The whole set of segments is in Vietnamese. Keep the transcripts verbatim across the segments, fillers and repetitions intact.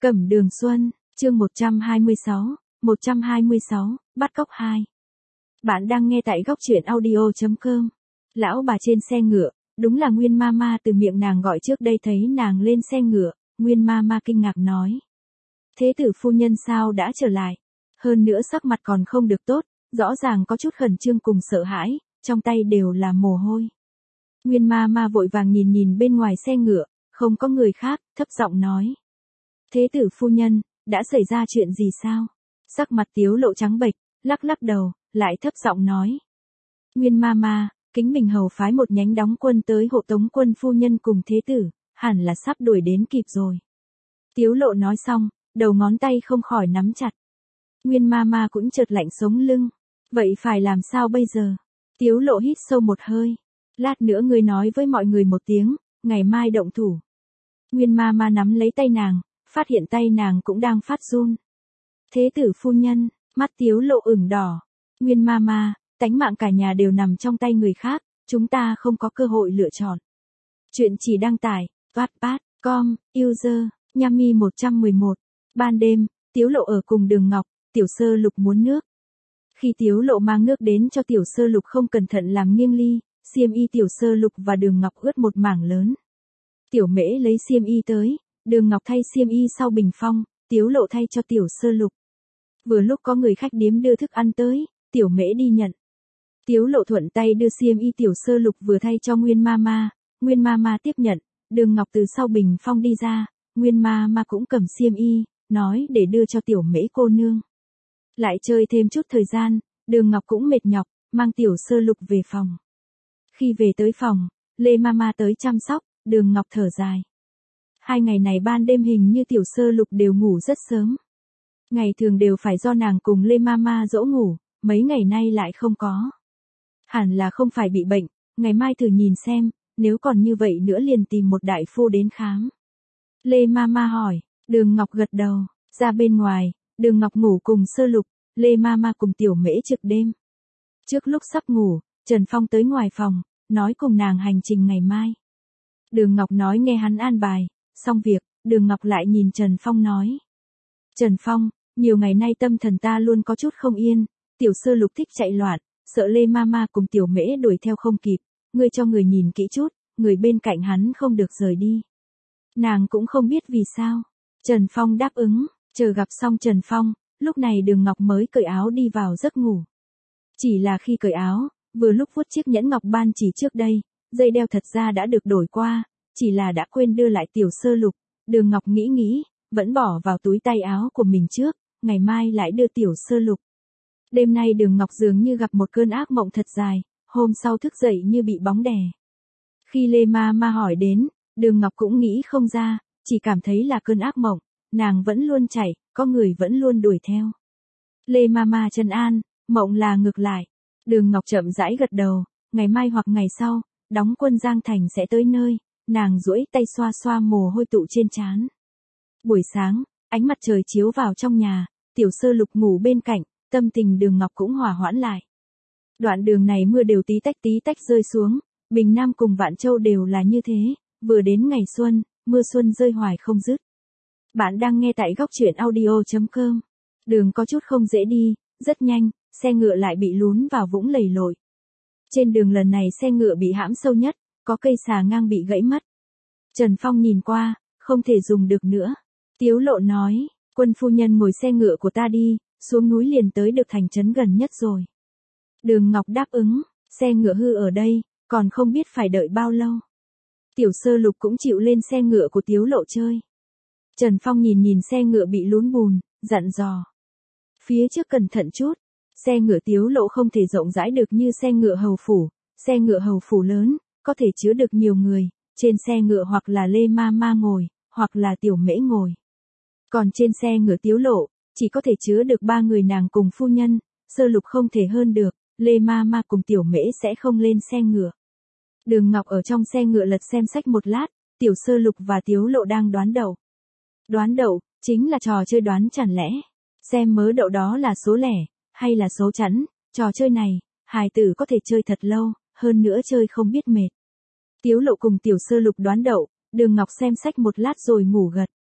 Cẩm Đường Xuân, chương một trăm hai mươi sáu, một trăm hai mươi sáu, bắt cóc hai. Bạn đang nghe tại góc truyện audio chấm com. Lão bà trên xe ngựa, đúng là Nguyên Mama từ miệng nàng gọi trước đây thấy nàng lên xe ngựa, Nguyên Mama kinh ngạc nói. Thế tử phu nhân sao đã trở lại? Hơn nữa sắc mặt còn không được tốt, rõ ràng có chút khẩn trương cùng sợ hãi, trong tay đều là mồ hôi. Nguyên Mama vội vàng nhìn nhìn bên ngoài xe ngựa, không có người khác, thấp giọng nói. Thế tử phu nhân, đã xảy ra chuyện gì sao? Sắc mặt Tiếu Lộ trắng bệch, lắc lắc đầu, lại thấp giọng nói. Nguyên Mama, Kính Bình Hầu phái một nhánh đóng quân tới hộ tống quân phu nhân cùng thế tử, hẳn là sắp đuổi đến kịp rồi. Tiếu Lộ nói xong, đầu ngón tay không khỏi nắm chặt. Nguyên Mama cũng chợt lạnh sống lưng. Vậy phải làm sao bây giờ? Tiếu Lộ hít sâu một hơi. Lát nữa ngươi nói với mọi người một tiếng, ngày mai động thủ. Nguyên Mama nắm lấy tay nàng, phát hiện tay nàng cũng đang phát run. Thế tử phu nhân, mắt Tiếu Lộ ửng đỏ. Nguyên Mama, tánh mạng cả nhà đều nằm trong tay người khác, chúng ta không có cơ hội lựa chọn. Chuyện chỉ đăng tải, wattpad chấm com, user, Yami một trăm mười một. Ban đêm, Tiếu Lộ ở cùng Đường Ngọc, Tiểu Sơ Lục muốn nước. Khi Tiếu Lộ mang nước đến cho Tiểu Sơ Lục không cẩn thận làm nghiêng ly, xiêm y Tiểu Sơ Lục và Đường Ngọc ướt một mảng lớn. Tiểu Mễ lấy xiêm y tới, Đường Ngọc thay xiêm y sau bình phong, Tiếu Lộ thay cho Tiểu Sơ Lục. Vừa lúc có người khách điếm đưa thức ăn tới, Tiểu Mễ đi nhận. Tiếu Lộ thuận tay đưa xiêm y Tiểu Sơ Lục vừa thay cho Nguyên Mama, Nguyên Mama tiếp nhận, Đường Ngọc từ sau bình phong đi ra, Nguyên Mama cũng cầm xiêm y, nói để đưa cho Tiểu Mễ cô nương. Lại chơi thêm chút thời gian, Đường Ngọc cũng mệt nhọc, mang Tiểu Sơ Lục về phòng. Khi về tới phòng, Lê Mama tới chăm sóc, Đường Ngọc thở dài. Hai ngày này ban đêm hình như Tiểu Sơ Lục đều ngủ rất sớm. Ngày thường đều phải do nàng cùng Lê Mama dỗ ngủ, mấy ngày nay lại không có. Hẳn là không phải bị bệnh, ngày mai thử nhìn xem, nếu còn như vậy nữa liền tìm một đại phu đến khám. Lê Mama hỏi, Đường Ngọc gật đầu, ra bên ngoài, Đường Ngọc ngủ cùng Sơ Lục, Lê Mama cùng Tiểu Mễ trực đêm. Trước lúc sắp ngủ, Trần Phong tới ngoài phòng, nói cùng nàng hành trình ngày mai. Đường Ngọc nói nghe hắn an bài, xong việc, Đường Ngọc lại nhìn Trần Phong nói. Trần Phong, nhiều ngày nay tâm thần ta luôn có chút không yên, Tiểu Sơ Lục thích chạy loạn, sợ Lê Mama cùng Tiểu Mễ đuổi theo không kịp, ngươi cho người nhìn kỹ chút, người bên cạnh hắn không được rời đi. Nàng cũng không biết vì sao. Trần Phong đáp ứng, chờ gặp xong Trần Phong, lúc này Đường Ngọc mới cởi áo đi vào giấc ngủ. Chỉ là khi cởi áo, vừa lúc vuốt chiếc nhẫn ngọc ban chỉ trước đây, dây đeo thật ra đã được đổi qua, chỉ là đã quên đưa lại Tiểu Sơ Lục, Đường Ngọc nghĩ nghĩ, vẫn bỏ vào túi tay áo của mình trước, ngày mai lại đưa Tiểu Sơ Lục. Đêm nay Đường Ngọc dường như gặp một cơn ác mộng thật dài, hôm sau thức dậy như bị bóng đè. Khi Lê Mama hỏi đến, Đường Ngọc cũng nghĩ không ra, chỉ cảm thấy là cơn ác mộng, nàng vẫn luôn chạy, có người vẫn luôn đuổi theo. Lê Mama trấn an, mộng là ngược lại. Đường Ngọc chậm rãi gật đầu, ngày mai hoặc ngày sau, đóng quân Giang Thành sẽ tới nơi, nàng duỗi tay xoa xoa mồ hôi tụ trên trán. Buổi sáng, ánh mặt trời chiếu vào trong nhà, Tiểu Sơ Lục ngủ bên cạnh, tâm tình Đường Ngọc cũng hòa hoãn lại. Đoạn đường này mưa đều tí tách tí tách rơi xuống, Bình Nam cùng Vạn Châu đều là như thế, vừa đến ngày xuân, mưa xuân rơi hoài không dứt. Bạn đang nghe tại góc truyện audio chấm com. Đường có chút không dễ đi, rất nhanh, xe ngựa lại bị lún vào vũng lầy lội. Trên đường lần này xe ngựa bị hãm sâu nhất, có cây xà ngang bị gãy mất. Trần Phong nhìn qua, không thể dùng được nữa. Tiếu Lộ nói, quân phu nhân ngồi xe ngựa của ta đi, xuống núi liền tới được thành trấn gần nhất rồi. Đường Ngọc đáp ứng, xe ngựa hư ở đây, còn không biết phải đợi bao lâu. Tiểu Sơ Lục cũng chịu lên xe ngựa của Tiếu Lộ chơi. Trần Phong nhìn nhìn xe ngựa bị lún bùn, dặn dò. Phía trước cẩn thận chút, xe ngựa Tiếu Lộ không thể rộng rãi được như xe ngựa hầu phủ, xe ngựa hầu phủ lớn, có thể chứa được nhiều người, trên xe ngựa hoặc là Lê Mama ngồi, hoặc là Tiểu Mễ ngồi. Còn trên xe ngựa Tiếu Lộ, chỉ có thể chứa được ba người nàng cùng phu nhân, Sơ Lục không thể hơn được, Lê Mama cùng Tiểu Mễ sẽ không lên xe ngựa. Đường Ngọc ở trong xe ngựa lật xem sách một lát, Tiểu Sơ Lục và Tiếu Lộ đang đoán đậu. Đoán đậu, chính là trò chơi đoán chẳng lẽ, xem mớ đậu đó là số lẻ, hay là số chẵn, trò chơi này, hài tử có thể chơi thật lâu, hơn nữa chơi không biết mệt. Tiếu Lộ cùng Tiểu Sơ Lục đoán đậu, Đường Ngọc xem sách một lát rồi ngủ gật.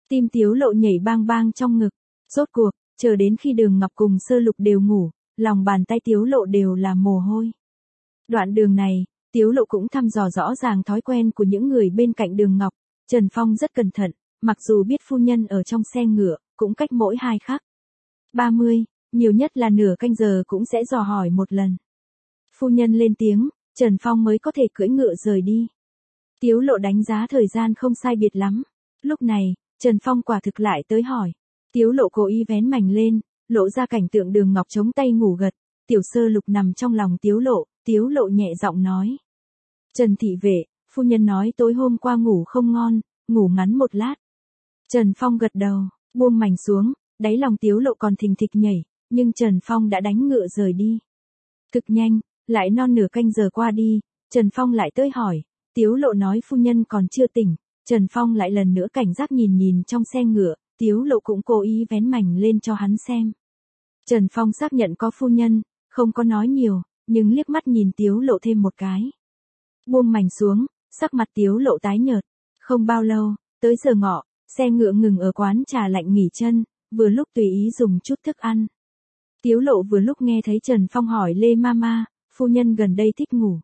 Tim Tiếu Lộ nhảy bang bang trong ngực. Rốt cuộc, chờ đến khi Đường Ngọc cùng Sơ Lục đều ngủ, lòng bàn tay Tiếu Lộ đều là mồ hôi. Đoạn đường này, Tiếu Lộ cũng thăm dò rõ ràng thói quen của những người bên cạnh Đường Ngọc. Trần Phong rất cẩn thận, mặc dù biết phu nhân ở trong xe ngựa, cũng cách mỗi hai khắc. ba mươi, nhiều nhất là nửa canh giờ cũng sẽ dò hỏi một lần. Phu nhân lên tiếng, Trần Phong mới có thể cưỡi ngựa rời đi. Tiếu Lộ đánh giá thời gian không sai biệt lắm. Lúc này, Trần Phong quả thực lại tới hỏi. Tiếu Lộ cố ý vén mành lên, lộ ra cảnh tượng Đường Ngọc chống tay ngủ gật. Tiểu Sơ Lục nằm trong lòng Tiếu Lộ, Tiếu Lộ nhẹ giọng nói. Trần thị vệ, phu nhân nói tối hôm qua ngủ không ngon, ngủ ngắn một lát. Trần Phong gật đầu, buông mành xuống, đáy lòng Tiếu Lộ còn thình thịch nhảy, nhưng Trần Phong đã đánh ngựa rời đi. Cực nhanh, lại non nửa canh giờ qua đi, Trần Phong lại tới hỏi, Tiếu Lộ nói phu nhân còn chưa tỉnh, Trần Phong lại lần nữa cảnh giác nhìn nhìn trong xe ngựa, Tiếu Lộ cũng cố ý vén mành lên cho hắn xem. Trần Phong xác nhận có phu nhân, không có nói nhiều, nhưng liếc mắt nhìn Tiếu Lộ thêm một cái. Buông mành xuống, sắc mặt Tiếu Lộ tái nhợt. Không bao lâu, tới giờ ngọ, xe ngựa ngừng ở quán trà lạnh nghỉ chân, vừa lúc tùy ý dùng chút thức ăn. Tiếu Lộ vừa lúc nghe thấy Trần Phong hỏi Lê Mama, phu nhân gần đây thích ngủ.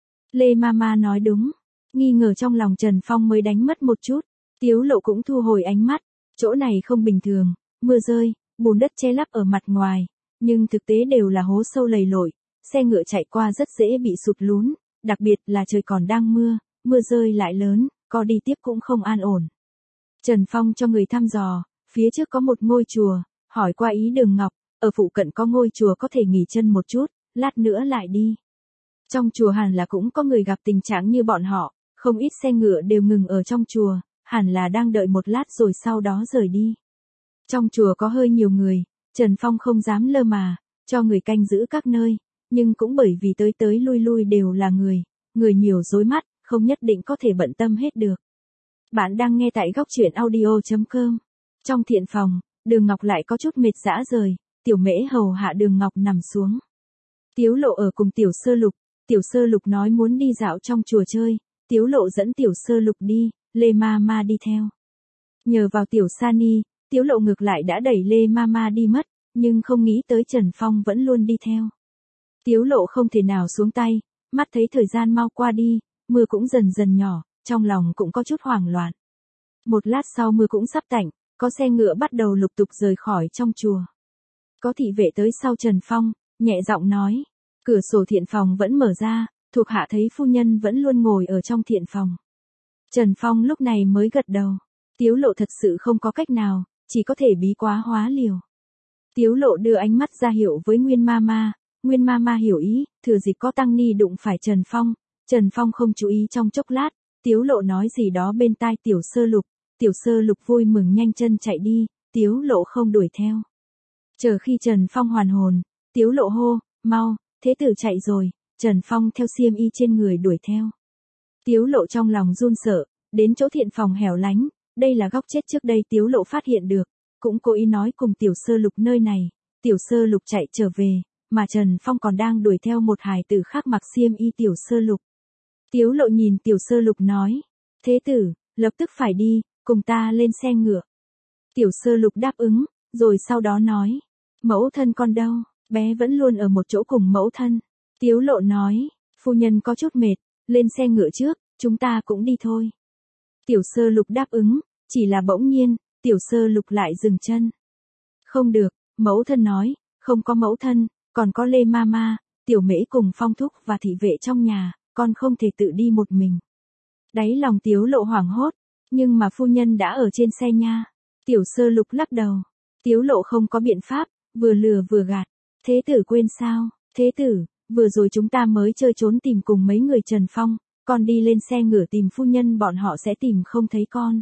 Lê Mama nói đúng, nghi ngờ trong lòng Trần Phong mới đánh mất một chút. Tiếu Lộ cũng thu hồi ánh mắt, chỗ này không bình thường, mưa rơi, bùn đất che lấp ở mặt ngoài, nhưng thực tế đều là hố sâu lầy lội, xe ngựa chạy qua rất dễ bị sụt lún, đặc biệt là trời còn đang mưa, mưa rơi lại lớn, có đi tiếp cũng không an ổn. Trần Phong cho người thăm dò, phía trước có một ngôi chùa, hỏi qua ý Đường Ngọc, ở phụ cận có ngôi chùa có thể nghỉ chân một chút, lát nữa lại đi. Trong chùa hẳn là cũng có người gặp tình trạng như bọn họ, không ít xe ngựa đều ngừng ở trong chùa, hẳn là đang đợi một lát rồi sau đó rời đi. Trong chùa có hơi nhiều người, Trần Phong không dám lơ mà, cho người canh giữ các nơi, nhưng cũng bởi vì tới tới lui lui đều là người, người nhiều rối mắt, không nhất định có thể bận tâm hết được. Bạn đang nghe tại góc truyện audio chấm com. Trong thiện phòng, Đường Ngọc lại có chút mệt rã rời, Tiểu Mễ hầu hạ Đường Ngọc nằm xuống. Tiếu Lộ ở cùng Tiểu Sơ Lục, Tiểu Sơ Lục nói muốn đi dạo trong chùa chơi, Tiếu Lộ dẫn Tiểu Sơ Lục đi, Lê Mama đi theo. Nhờ vào Tiểu Sani, Tiếu Lộ ngược lại đã đẩy Lê Mama đi mất, nhưng không nghĩ tới Trần Phong vẫn luôn đi theo. Tiếu Lộ không thể nào xuống tay, mắt thấy thời gian mau qua đi, mưa cũng dần dần nhỏ, trong lòng cũng có chút hoảng loạn. Một lát sau mưa cũng sắp tạnh, có xe ngựa bắt đầu lục tục rời khỏi trong chùa. Có thị vệ tới sau Trần Phong, nhẹ giọng nói, cửa sổ thiện phòng vẫn mở ra, thuộc hạ thấy phu nhân vẫn luôn ngồi ở trong thiện phòng. Trần Phong lúc này mới gật đầu, Tiếu Lộ thật sự không có cách nào, chỉ có thể bí quá hóa liều. Tiếu Lộ đưa ánh mắt ra hiệu với Nguyên Mama, Nguyên Mama hiểu ý, thừa dịp có tăng ni đụng phải Trần Phong, Trần Phong không chú ý trong chốc lát, Tiếu Lộ nói gì đó bên tai Tiểu Sơ Lục, Tiểu Sơ Lục vui mừng nhanh chân chạy đi, Tiếu Lộ không đuổi theo. Chờ khi Trần Phong hoàn hồn, Tiếu Lộ hô, mau, thế tử chạy rồi, Trần Phong theo xiêm y trên người đuổi theo. Tiếu Lộ trong lòng run sợ, đến chỗ thiện phòng hẻo lánh, đây là góc chết trước đây Tiếu Lộ phát hiện được, cũng cố ý nói cùng Tiểu Sơ Lục nơi này, Tiểu Sơ Lục chạy trở về, mà Trần Phong còn đang đuổi theo một hài tử khác mặc xiêm y Tiểu Sơ Lục. Tiếu Lộ nhìn Tiểu Sơ Lục nói, thế tử, lập tức phải đi, cùng ta lên xe ngựa. Tiểu Sơ Lục đáp ứng, rồi sau đó nói, mẫu thân con đâu, bé vẫn luôn ở một chỗ cùng mẫu thân. Tiếu Lộ nói, phu nhân có chút mệt, lên xe ngựa trước, chúng ta cũng đi thôi. Tiểu Sơ Lục đáp ứng, chỉ là bỗng nhiên, Tiểu Sơ Lục lại dừng chân. Không được, mẫu thân nói, không có mẫu thân, còn có Lê Mama, Tiểu Mễ cùng Phong Thúc và thị vệ trong nhà, con không thể tự đi một mình. Đáy lòng Tiếu Lộ hoảng hốt, nhưng mà phu nhân đã ở trên xe nha. Tiểu Sơ Lục lắc đầu, Tiếu Lộ không có biện pháp, vừa lừa vừa gạt. Thế tử quên sao, thế tử, vừa rồi chúng ta mới chơi trốn tìm cùng mấy người Trần Phong, con đi lên xe ngựa tìm phu nhân bọn họ sẽ tìm không thấy con.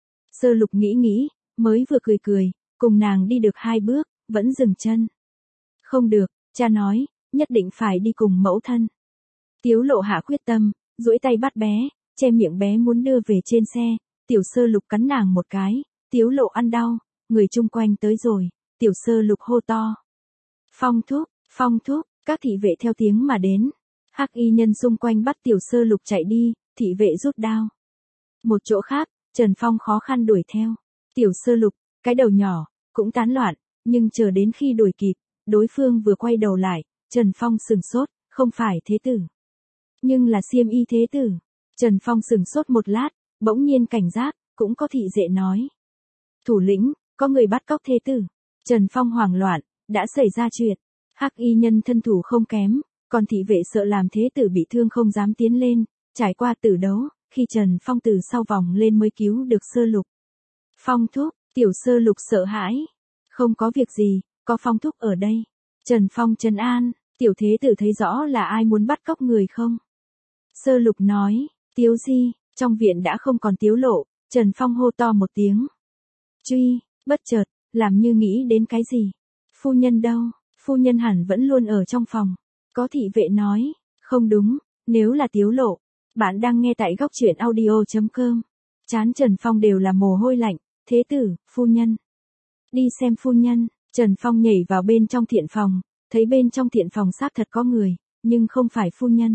Sơ Lục nghĩ nghĩ, mới vừa cười cười, cùng nàng đi được hai bước, vẫn dừng chân. Không được, cha nói, nhất định phải đi cùng mẫu thân. Tiếu Lộ hạ quyết tâm, duỗi tay bắt bé, che miệng bé muốn đưa về trên xe, Tiểu Sơ Lục cắn nàng một cái, Tiếu Lộ ăn đau, người chung quanh tới rồi, Tiểu Sơ Lục hô to. Phong Thúc, Phong Thúc, các thị vệ theo tiếng mà đến. Hắc y nhân xung quanh bắt Tiểu Sơ Lục chạy đi, thị vệ rút đao. Một chỗ khác, Trần Phong khó khăn đuổi theo. Tiểu Sơ Lục, cái đầu nhỏ, cũng tán loạn, nhưng chờ đến khi đuổi kịp, đối phương vừa quay đầu lại, Trần Phong sừng sốt, không phải thế tử. Nhưng là xiêm y thế tử. Trần Phong sừng sốt một lát, bỗng nhiên cảnh giác, cũng có thị vệ nói. Thủ lĩnh, có người bắt cóc thế tử. Trần Phong hoảng loạn, đã xảy ra chuyện. Hắc y nhân thân thủ không kém, còn thị vệ sợ làm thế tử bị thương không dám tiến lên, trải qua tử đấu, khi Trần Phong từ sau vòng lên mới cứu được Sơ Lục. Phong thúc, Tiểu Sơ Lục sợ hãi. Không có việc gì, có Phong thúc ở đây. Trần Phong trấn an, tiểu thế tử thấy rõ là ai muốn bắt cóc người không? Sơ Lục nói, Tiếu Di, trong viện đã không còn Tiếu Lộ, Trần Phong hô to một tiếng. Truy, bất chợt, làm như nghĩ đến cái gì. Phu nhân đâu? Phu nhân hẳn vẫn luôn ở trong phòng. Có thị vệ nói, không đúng, nếu là Tiếu Lộ. Bạn đang nghe tại góc truyện audio.com. Trán Trần Phong đều là mồ hôi lạnh, thế tử, phu nhân. Đi xem phu nhân, Trần Phong nhảy vào bên trong thiện phòng, thấy bên trong thiện phòng xác thật có người, nhưng không phải phu nhân.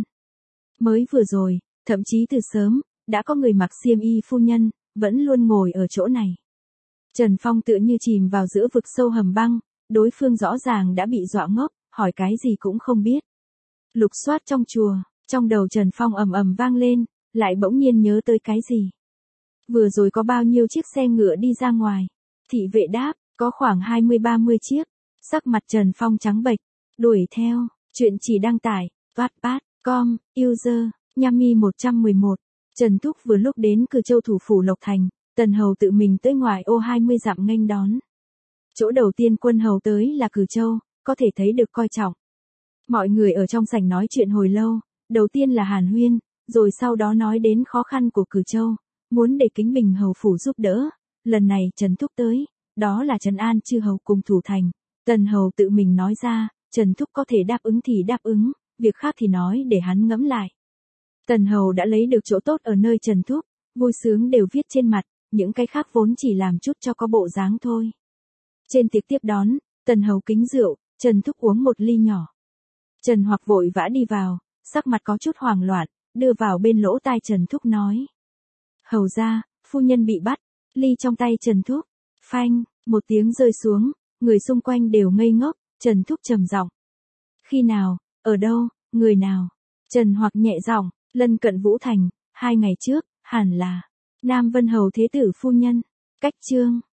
Mới vừa rồi, thậm chí từ sớm, đã có người mặc xiêm y phu nhân, vẫn luôn ngồi ở chỗ này. Trần Phong tựa như chìm vào giữa vực sâu hầm băng, đối phương rõ ràng đã bị dọa ngốc, hỏi cái gì cũng không biết. Lục soát trong chùa, trong đầu Trần Phong ầm ầm vang lên, lại bỗng nhiên nhớ tới cái gì. Vừa rồi có bao nhiêu chiếc xe ngựa đi ra ngoài? Thị vệ đáp, có khoảng hai mươi ba mươi chiếc. Sắc mặt Trần Phong trắng bệch, đuổi theo, chuyện chỉ đăng tải, wattpad chấm com, user, Yami một trăm mười một. Trần Thúc vừa lúc đến Cừ Châu thủ phủ Lộc Thành, Tần Hầu tự mình tới ngoài ô hai mươi dặm nghênh đón. Chỗ đầu tiên quân hầu tới là Cừ Châu, có thể thấy được coi trọng. Mọi người ở trong sảnh nói chuyện hồi lâu, đầu tiên là hàn huyên, rồi sau đó nói đến khó khăn của Cừ Châu, muốn để Kính Bình hầu phủ giúp đỡ. Lần này Trần Thúc tới, đó là trấn an chư hầu cùng thủ thành. Tần Hầu tự mình nói ra, Trần Thúc có thể đáp ứng thì đáp ứng, việc khác thì nói để hắn ngẫm lại. Tần Hầu đã lấy được chỗ tốt ở nơi Trần Thúc, vui sướng đều viết trên mặt, những cái khác vốn chỉ làm chút cho có bộ dáng thôi. Trên tiệc tiếp đón, Tần Hầu kính rượu, Trần Thúc uống một ly nhỏ. Trần Hoặc vội vã đi vào, sắc mặt có chút hoảng loạn, đưa vào bên lỗ tai Trần Thúc nói. Hầu ra, phu nhân bị bắt, ly trong tay Trần Thúc, phanh, một tiếng rơi xuống, người xung quanh đều ngây ngốc, Trần Thúc trầm giọng. Khi nào, ở đâu, người nào? Trần Hoặc nhẹ giọng, lân cận Vũ Thành, hai ngày trước, hẳn là Nam Vân Hầu thế tử phu nhân. Cách chương